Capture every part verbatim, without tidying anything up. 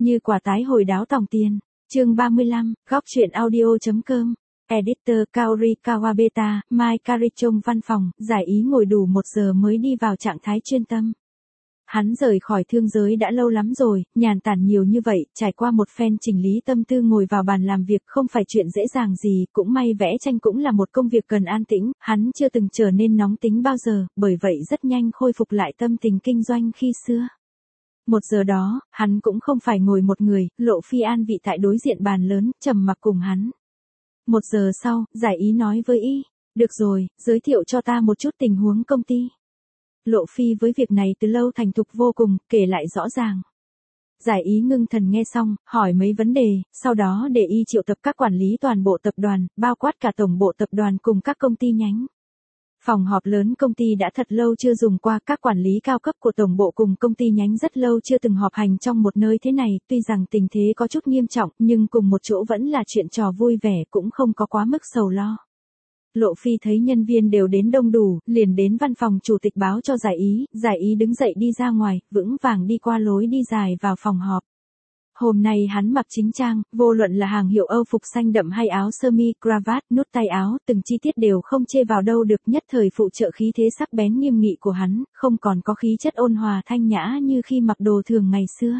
Như quả tái hồi đáo tòng tiền. Chương ba mươi lăm, góc truyện audio.com. Editor Kaori Kawabeta, Mai Karichong văn phòng, giải ý ngồi đủ một giờ mới đi vào trạng thái chuyên tâm. Hắn rời khỏi thương giới đã lâu lắm rồi, nhàn tản nhiều như vậy, trải qua một phen chỉnh lý tâm tư ngồi vào bàn làm việc không phải chuyện dễ dàng gì, cũng may vẽ tranh cũng là một công việc cần an tĩnh, hắn chưa từng trở nên nóng tính bao giờ, bởi vậy rất nhanh khôi phục lại tâm tình kinh doanh khi xưa. Một giờ đó, hắn cũng không phải ngồi một người, Lộ Phi an vị tại đối diện bàn lớn, trầm mặc cùng hắn. Một giờ sau, giải ý nói với y, được rồi, giới thiệu cho ta một chút tình huống công ty. Lộ Phi với việc này từ lâu thành thục vô cùng, kể lại rõ ràng. Giải ý ngưng thần nghe xong, hỏi mấy vấn đề, sau đó để y triệu tập các quản lý toàn bộ tập đoàn, bao quát cả tổng bộ tập đoàn cùng các công ty nhánh. Phòng họp lớn công ty đã thật lâu chưa dùng qua, các quản lý cao cấp của tổng bộ cùng công ty nhánh rất lâu chưa từng họp hành trong một nơi thế này, tuy rằng tình thế có chút nghiêm trọng, nhưng cùng một chỗ vẫn là chuyện trò vui vẻ, cũng không có quá mức sầu lo. Lộ Phi thấy nhân viên đều đến đông đủ, liền đến văn phòng chủ tịch báo cho giải ý, giải ý đứng dậy đi ra ngoài, vững vàng đi qua lối đi dài vào phòng họp. Hôm nay hắn mặc chính trang, vô luận là hàng hiệu Âu phục xanh đậm hay áo sơ mi, cravat, nút tay áo, từng chi tiết đều không chê vào đâu được, nhất thời phụ trợ khí thế sắc bén nghiêm nghị của hắn, không còn có khí chất ôn hòa thanh nhã như khi mặc đồ thường ngày xưa.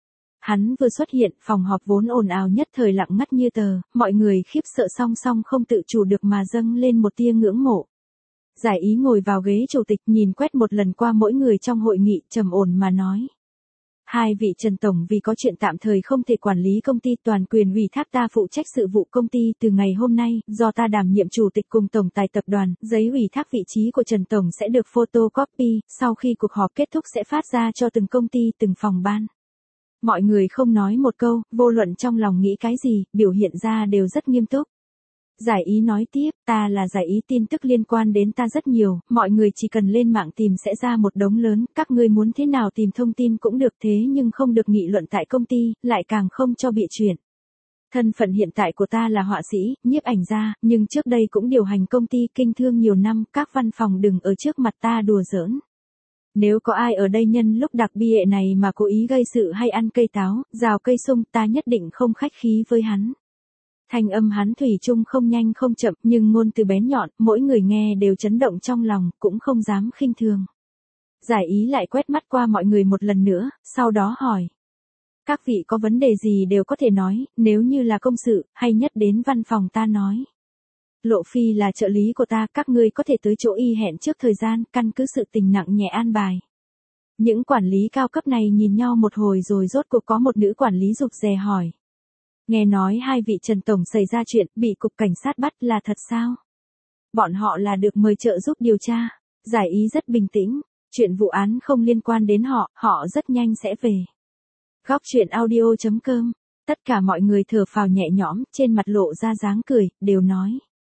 Hắn vừa xuất hiện, phòng họp vốn ồn ào nhất thời lặng ngắt như tờ, mọi người khiếp sợ song song không tự chủ được mà dâng lên một tia ngưỡng mộ. Giải ý ngồi vào ghế chủ tịch nhìn quét một lần qua mỗi người trong hội nghị, trầm ổn mà nói. Hai vị Trần Tổng vì có chuyện tạm thời không thể quản lý công ty, toàn quyền ủy thác ta phụ trách sự vụ công ty, từ ngày hôm nay, do ta đảm nhiệm chủ tịch cùng tổng tài tập đoàn, giấy ủy thác vị trí của Trần Tổng sẽ được photocopy, sau khi cuộc họp kết thúc sẽ phát ra cho từng công ty, từng phòng ban. Mọi người không nói một câu, vô luận trong lòng nghĩ cái gì, biểu hiện ra đều rất nghiêm túc. Giải ý nói tiếp, ta là giải ý, tin tức liên quan đến ta rất nhiều, mọi người chỉ cần lên mạng tìm sẽ ra một đống lớn, các ngươi muốn thế nào tìm thông tin cũng được, thế nhưng không được nghị luận tại công ty, lại càng không cho bịa chuyện. Thân phận hiện tại của ta là họa sĩ, nhiếp ảnh gia, nhưng trước đây cũng điều hành công ty kinh thương nhiều năm, các văn phòng đừng ở trước mặt ta đùa giỡn. Nếu có ai ở đây nhân lúc đặc biệt này mà cố ý gây sự hay ăn cây táo, rào cây sung, ta nhất định không khách khí với hắn. Thanh âm hắn thủy chung không nhanh không chậm, nhưng ngôn từ bén nhọn, mỗi người nghe đều chấn động trong lòng, cũng không dám khinh thường. Giải ý lại quét mắt qua mọi người một lần nữa, sau đó hỏi. Các vị có vấn đề gì đều có thể nói, nếu như là công sự, hay nhất đến văn phòng ta nói. Lộ Phi là trợ lý của ta, các ngươi có thể tới chỗ y hẹn trước thời gian, căn cứ sự tình nặng nhẹ an bài. Những quản lý cao cấp này nhìn nhau một hồi rồi rốt cuộc có một nữ quản lý rụt rè hỏi. Nghe nói hai vị Trần Tổng xảy ra chuyện, bị cục cảnh sát bắt, là thật sao? Bọn họ là được mời trợ giúp điều tra. Giải ý rất bình tĩnh, chuyện vụ án không liên quan đến họ, họ rất nhanh sẽ về. Góc truyện audio.com. Tất cả mọi người thở phào nhẹ nhõm, trên mặt lộ ra dáng cười, đều nói.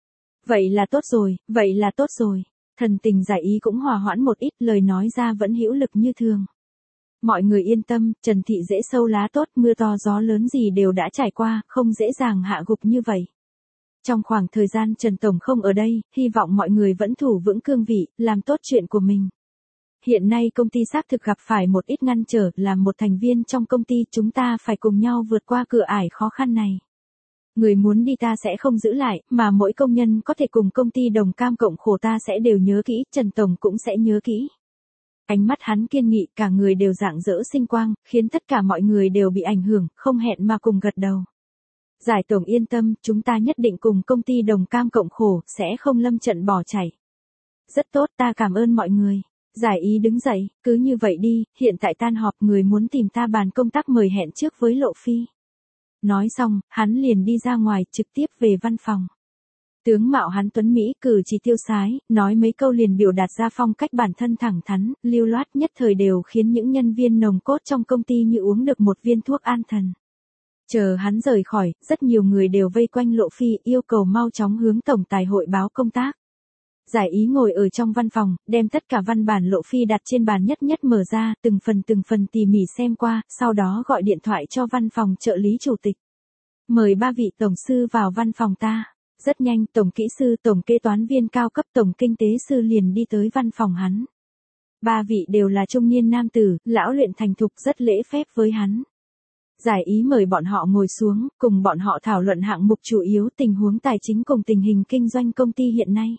Vậy là tốt rồi, vậy là tốt rồi. Thần tình giải ý cũng hòa hoãn một ít, lời nói ra vẫn hữu lực như thường. Mọi người yên tâm, Trần Thị dễ sâu lá tốt, mưa to gió lớn gì đều đã trải qua, không dễ dàng hạ gục như vậy. Trong khoảng thời gian Trần Tổng không ở đây, hy vọng mọi người vẫn thủ vững cương vị, làm tốt chuyện của mình. Hiện nay công ty xác thực gặp phải một ít ngăn trở, làm một thành viên trong công ty chúng ta phải cùng nhau vượt qua cửa ải khó khăn này. Người muốn đi ta sẽ không giữ lại, mà mỗi công nhân có thể cùng công ty đồng cam cộng khổ ta sẽ đều nhớ kỹ, Trần Tổng cũng sẽ nhớ kỹ. Ánh mắt hắn kiên nghị, cả người đều rạng rỡ sinh quang, khiến tất cả mọi người đều bị ảnh hưởng, không hẹn mà cùng gật đầu. Giải Tổng yên tâm, chúng ta nhất định cùng công ty đồng cam cộng khổ, sẽ không lâm trận bỏ chạy. Rất tốt, ta cảm ơn mọi người. Giải ý đứng dậy, cứ như vậy đi, hiện tại tan họp, người muốn tìm ta bàn công tác mời hẹn trước với Lộ Phi. Nói xong, hắn liền đi ra ngoài, trực tiếp về văn phòng. Tướng mạo hắn tuấn Mỹ, cử chỉ tiêu sái, nói mấy câu liền biểu đạt ra phong cách bản thân thẳng thắn, lưu loát, nhất thời đều khiến những nhân viên nồng cốt trong công ty như uống được một viên thuốc an thần. Chờ hắn rời khỏi, rất nhiều người đều vây quanh Lộ Phi, yêu cầu mau chóng hướng tổng tài hội báo công tác. Giải ý ngồi ở trong văn phòng, đem tất cả văn bản Lộ Phi đặt trên bàn nhất nhất mở ra, từng phần từng phần tỉ mỉ xem qua, sau đó gọi điện thoại cho văn phòng trợ lý chủ tịch. Mời ba vị tổng sư vào văn phòng ta. Rất nhanh, tổng kỹ sư, tổng kế toán viên cao cấp, tổng kinh tế sư liền đi tới văn phòng hắn. Ba vị đều là trung niên nam tử, lão luyện thành thục, rất lễ phép với hắn. Giải ý mời bọn họ ngồi xuống, cùng bọn họ thảo luận hạng mục chủ yếu, tình huống tài chính cùng tình hình kinh doanh công ty hiện nay.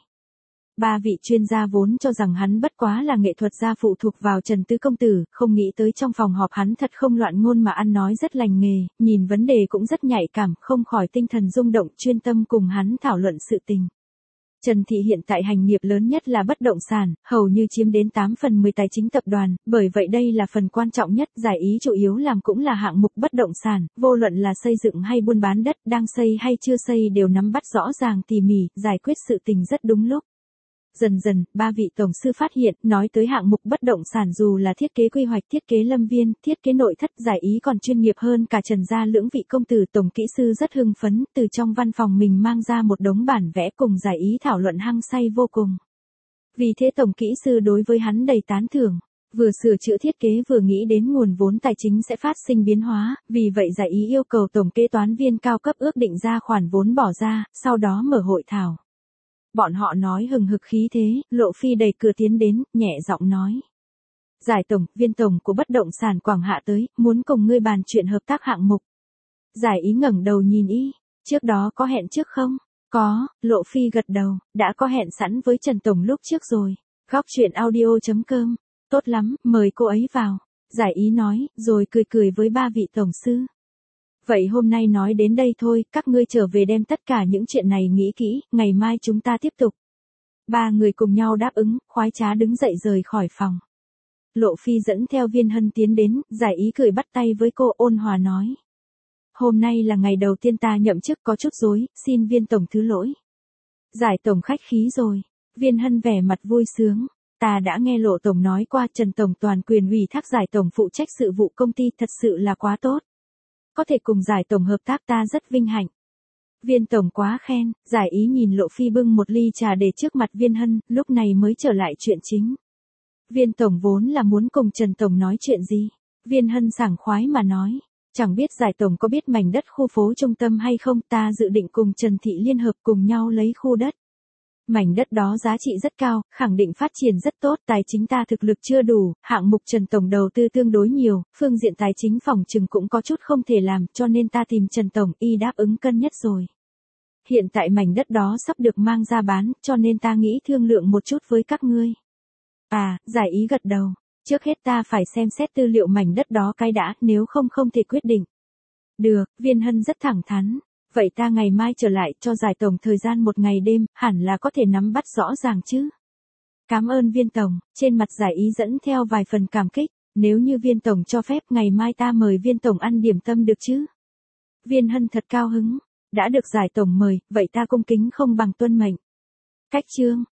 Ba vị chuyên gia vốn cho rằng hắn bất quá là nghệ thuật gia phụ thuộc vào Trần Tứ công tử, không nghĩ tới trong phòng họp hắn thật không loạn ngôn mà ăn nói rất lành nghề, nhìn vấn đề cũng rất nhạy cảm, không khỏi tinh thần rung động, chuyên tâm cùng hắn thảo luận sự tình. Trần Thị hiện tại hành nghiệp lớn nhất là bất động sản, hầu như chiếm đến tám phần mười tài chính tập đoàn, bởi vậy đây là phần quan trọng nhất, giải ý chủ yếu làm cũng là hạng mục bất động sản, vô luận là xây dựng hay buôn bán đất, đang xây hay chưa xây đều nắm bắt rõ ràng tỉ mỉ, giải quyết sự tình rất đúng lúc. Dần dần, ba vị tổng sư phát hiện, nói tới hạng mục bất động sản dù là thiết kế quy hoạch, thiết kế lâm viên, thiết kế nội thất, giải ý còn chuyên nghiệp hơn cả Trần gia lưỡng vị công tử, tổng kỹ sư rất hưng phấn, từ trong văn phòng mình mang ra một đống bản vẽ cùng giải ý thảo luận hăng say vô cùng. Vì thế tổng kỹ sư đối với hắn đầy tán thưởng, vừa sửa chữa thiết kế vừa nghĩ đến nguồn vốn tài chính sẽ phát sinh biến hóa, vì vậy giải ý yêu cầu tổng kế toán viên cao cấp ước định ra khoản vốn bỏ ra, sau đó mở hội thảo. Bọn họ nói hừng hực khí thế, Lộ Phi đẩy cửa tiến đến, nhẹ giọng nói. Giải tổng, viên tổng của bất động sản Quảng Hạ tới, muốn cùng ngươi bàn chuyện hợp tác hạng mục. Giải ý ngẩng đầu nhìn y, trước đó có hẹn trước không? Có, Lộ Phi gật đầu, đã có hẹn sẵn với Trần Tổng lúc trước rồi. Góc chuyện audio chấm com, tốt lắm, mời cô ấy vào. Giải ý nói, rồi cười cười với ba vị tổng sư. Vậy hôm nay nói đến đây thôi, các ngươi trở về đem tất cả những chuyện này nghĩ kỹ, ngày mai chúng ta tiếp tục. Ba người cùng nhau đáp ứng, khoái trá đứng dậy rời khỏi phòng. Lộ Phi dẫn theo Viên Hân tiến đến, giải ý cười bắt tay với cô, ôn hòa nói. Hôm nay là ngày đầu tiên ta nhậm chức, có chút rối, xin Viên tổng thứ lỗi. Giải tổng khách khí rồi. Viên Hân vẻ mặt vui sướng. Ta đã nghe Lộ tổng nói qua, Trần tổng toàn quyền ủy thác giải tổng phụ trách sự vụ công ty, thật sự là quá tốt. Có thể cùng giải tổng hợp tác ta rất vinh hạnh. Viên tổng quá khen, giải ý nhìn Lộ Phi bưng một ly trà để trước mặt Viên Hân, lúc này mới trở lại chuyện chính. Viên tổng vốn là muốn cùng Trần tổng nói chuyện gì? Viên Hân sảng khoái mà nói, chẳng biết giải tổng có biết mảnh đất khu phố trung tâm hay không, ta dự định cùng Trần Thị liên hợp cùng nhau lấy khu đất. Mảnh đất đó giá trị rất cao, khẳng định phát triển rất tốt, tài chính ta thực lực chưa đủ, hạng mục Trần tổng đầu tư tương đối nhiều, phương diện tài chính phòng trừng cũng có chút không thể làm, cho nên ta tìm Trần tổng, y đáp ứng cân nhắc rồi. Hiện tại mảnh đất đó sắp được mang ra bán, cho nên ta nghĩ thương lượng một chút với các ngươi. À, giải ý gật đầu, trước hết ta phải xem xét tư liệu mảnh đất đó cái đã, nếu không không thể quyết định. Được, Viên Hân rất thẳng thắn. Vậy ta ngày mai trở lại, cho giải tổng thời gian một ngày đêm, hẳn là có thể nắm bắt rõ ràng chứ. Cảm ơn Viên tổng, trên mặt giải ý dẫn theo vài phần cảm kích, nếu như Viên tổng cho phép ngày mai ta mời Viên tổng ăn điểm tâm được chứ. Viên Hân thật cao hứng, đã được giải tổng mời, vậy ta cung kính không bằng tuân mệnh. Cách chương.